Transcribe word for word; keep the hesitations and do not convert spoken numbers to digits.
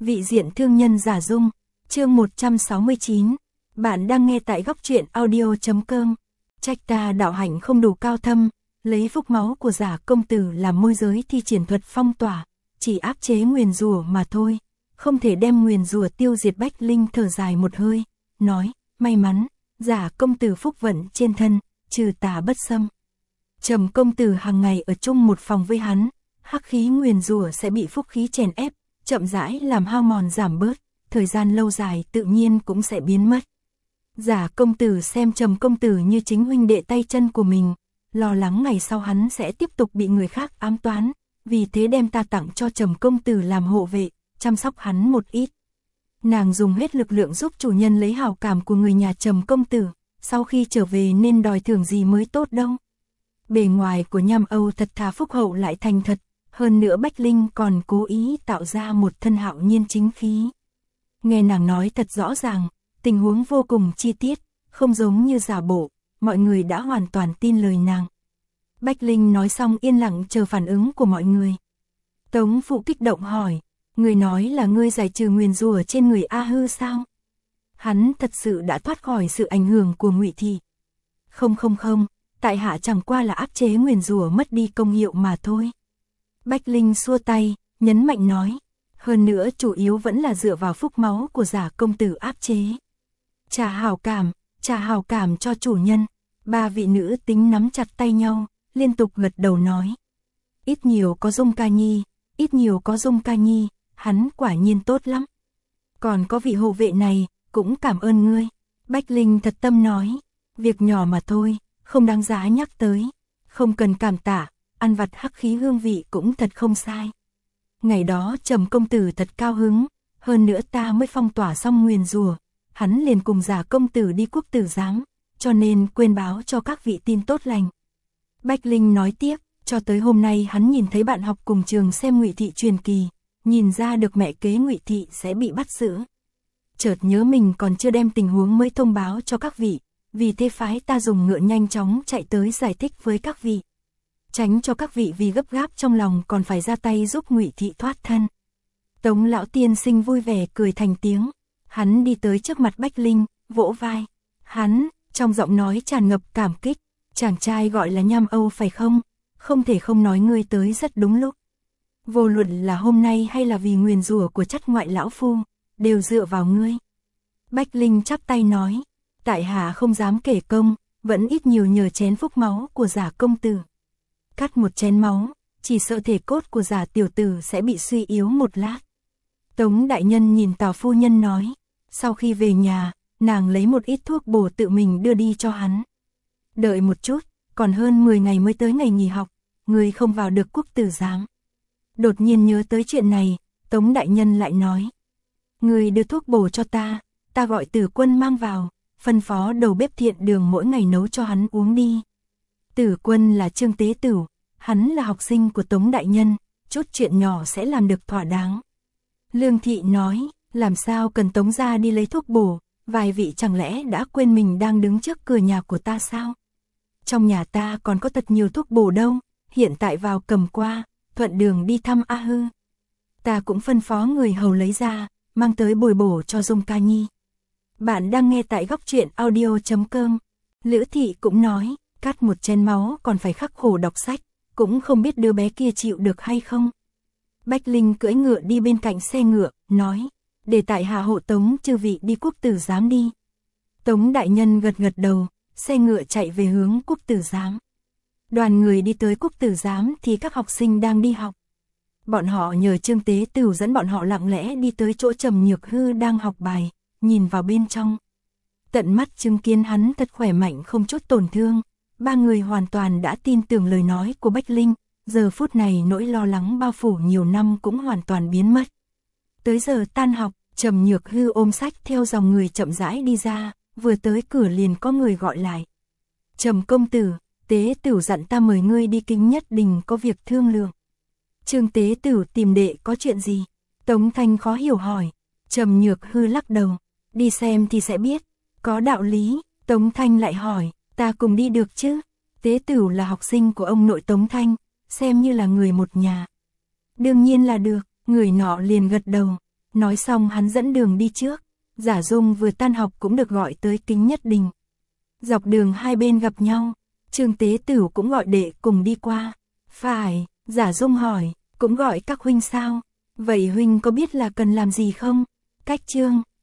Vị diện thương nhân giả dung, chương một trăm sáu mươi chín. Bạn đang nghe tại góc truyện audio.com. Trách ta đạo hạnh không đủ cao thâm, lấy phúc máu của giả công tử làm môi giới thi triển thuật phong tỏa, chỉ áp chế nguyền rủa mà thôi, không thể đem nguyền rủa tiêu diệt. Bách Linh thở dài một hơi, nói, may mắn, giả công tử phúc vận trên thân, trừ tà bất xâm. Trầm công tử hàng ngày ở chung một phòng với hắn, hắc khí nguyền rủa sẽ bị phúc khí chèn ép, chậm rãi làm hao mòn giảm bớt, thời gian lâu dài tự nhiên cũng sẽ biến mất. Giả công tử xem Trầm công tử như chính huynh đệ tay chân của mình, lo lắng ngày sau hắn sẽ tiếp tục bị người khác ám toán, vì thế đem ta tặng cho Trầm công tử làm hộ vệ, chăm sóc hắn một ít. Nàng dùng hết lực lượng giúp chủ nhân lấy hảo cảm của người nhà Trầm công tử, sau khi trở về nên đòi thưởng gì mới tốt đâu. Bề ngoài của Nham Âu thật thà phúc hậu lại thành thật, hơn nữa Bách Linh còn cố ý tạo ra một thân hạo nhiên chính khí. Nghe nàng nói thật rõ ràng, tình huống vô cùng chi tiết, không giống như giả bộ, mọi người đã hoàn toàn tin lời nàng. Bách Linh nói xong yên lặng chờ phản ứng của mọi người. Tống Phụ kích động hỏi, người nói là ngươi giải trừ nguyền rủa trên người A Hư sao? Hắn thật sự đã thoát khỏi sự ảnh hưởng của Ngụy Thị. Không không không, tại hạ chẳng qua là áp chế nguyền rủa mất đi công hiệu mà thôi. Bách Linh xua tay, nhấn mạnh nói, hơn nữa chủ yếu vẫn là dựa vào phúc máu của giả công tử áp chế. Trả hảo cảm, trả hảo cảm cho chủ nhân. Ba vị nữ tính nắm chặt tay nhau, liên tục gật đầu nói. Ít nhiều có Dung Ca Nhi, ít nhiều có Dung Ca Nhi, hắn quả nhiên tốt lắm. Còn có vị hộ vệ này, cũng cảm ơn ngươi. Bách Linh thật tâm nói, việc nhỏ mà thôi, không đáng giá nhắc tới, không cần cảm tạ, ăn vặt hắc khí hương vị cũng thật không sai. Ngày đó Trầm công tử thật cao hứng, hơn nữa ta mới phong tỏa xong nguyền rủa, hắn liền cùng giả công tử đi quốc tử giám, cho nên quên báo cho các vị tin tốt lành. Bách Linh nói tiếp, cho tới hôm nay hắn nhìn thấy bạn học cùng trường xem Ngụy Thị truyền kỳ, nhìn ra được mẹ kế Ngụy Thị sẽ bị bắt giữ. Chợt nhớ mình còn chưa đem tình huống mới thông báo cho các vị, vì thế phái ta dùng ngựa nhanh chóng chạy tới giải thích với các vị. Tránh cho các vị vì gấp gáp trong lòng còn phải ra tay giúp Ngụy Thị thoát thân. Tống lão tiên sinh vui vẻ cười thành tiếng, hắn đi tới trước mặt Bách Linh, vỗ vai. Hắn, trong giọng nói tràn ngập cảm kích, chàng trai gọi là Nham Âu phải không? Không thể không nói ngươi tới rất đúng lúc. Vô luận là hôm nay hay là vì nguyền rủa của Chắt ngoại lão phu, đều dựa vào ngươi. Bách Linh chắp tay nói, tại hạ không dám kể công, vẫn ít nhiều nhờ chén phúc máu của giả công tử. Cắt một chén máu, chỉ sợ thể cốt của giả tiểu tử sẽ bị suy yếu một lát. Tống đại nhân nhìn Tào phu nhân nói, sau khi về nhà, nàng lấy một ít thuốc bổ tự mình đưa đi cho hắn. Đợi một chút, còn hơn mười ngày mới tới ngày nghỉ học, người không vào được quốc tử giám. Đột nhiên nhớ tới chuyện này, Tống đại nhân lại nói, người đưa thuốc bổ cho ta, ta gọi Tử Quân mang vào, phân phó đầu bếp thiện đường mỗi ngày nấu cho hắn uống đi. Tử Quân là Trương Tế Tửu, hắn là học sinh của Tống đại nhân, chút chuyện nhỏ sẽ làm được thỏa đáng. Lương Thị nói, làm sao cần Tống gia đi lấy thuốc bổ, vài vị chẳng lẽ đã quên mình đang đứng trước cửa nhà của ta sao? Trong nhà ta còn có thật nhiều thuốc bổ đâu, hiện tại vào cầm qua, thuận đường đi thăm A Hư. Ta cũng phân phó người hầu lấy ra, mang tới bồi bổ cho Dung Ca Nhi. Bạn đang nghe tại góc truyện audio.com. Lữ Thị cũng nói, cắt một chén máu còn phải khắc khổ đọc sách, cũng không biết đứa bé kia chịu được hay không. Bách Linh cưỡi ngựa đi bên cạnh xe ngựa, nói, để tại hạ hộ tống chư vị đi quốc tử giám đi. Tống đại nhân gật gật đầu, xe ngựa chạy về hướng quốc tử giám. Đoàn người đi tới quốc tử giám thì các học sinh đang đi học. Bọn họ nhờ Trương Tế Tửu dẫn bọn họ lặng lẽ đi tới chỗ Trầm Nhược Hư đang học bài, nhìn vào bên trong. Tận mắt chứng kiến hắn thật khỏe mạnh không chút tổn thương, ba người hoàn toàn đã tin tưởng lời nói của Bách Linh, giờ phút này nỗi lo lắng bao phủ nhiều năm cũng hoàn toàn biến mất. Tới giờ tan học, Trầm Nhược Hư ôm sách theo dòng người chậm rãi đi ra, vừa tới cửa liền có người gọi lại. Trầm công tử, Tế Tửu dặn ta mời ngươi đi Kính Nhất Đình có việc thương lượng. Trương Tế Tửu tìm đệ có chuyện gì? Tống Thanh khó hiểu hỏi. Trầm Nhược Hư lắc đầu, đi xem thì sẽ biết. Có đạo lý. Tống Thanh lại hỏi, ta cùng đi được chứ? Tế Tửu là học sinh của ông nội Tống Thanh, xem như là người một nhà. Đương nhiên là được, người nọ liền gật đầu. Nói xong hắn dẫn đường đi trước. Giả Dung vừa tan học cũng được gọi tới Kính Nhất Đình. Dọc đường hai bên gặp nhau, Trương Tế Tửu cũng gọi đệ cùng đi qua. Phải, Giả Dung hỏi, cũng gọi các huynh sao? Vậy huynh có biết là cần làm gì không? Cách Trương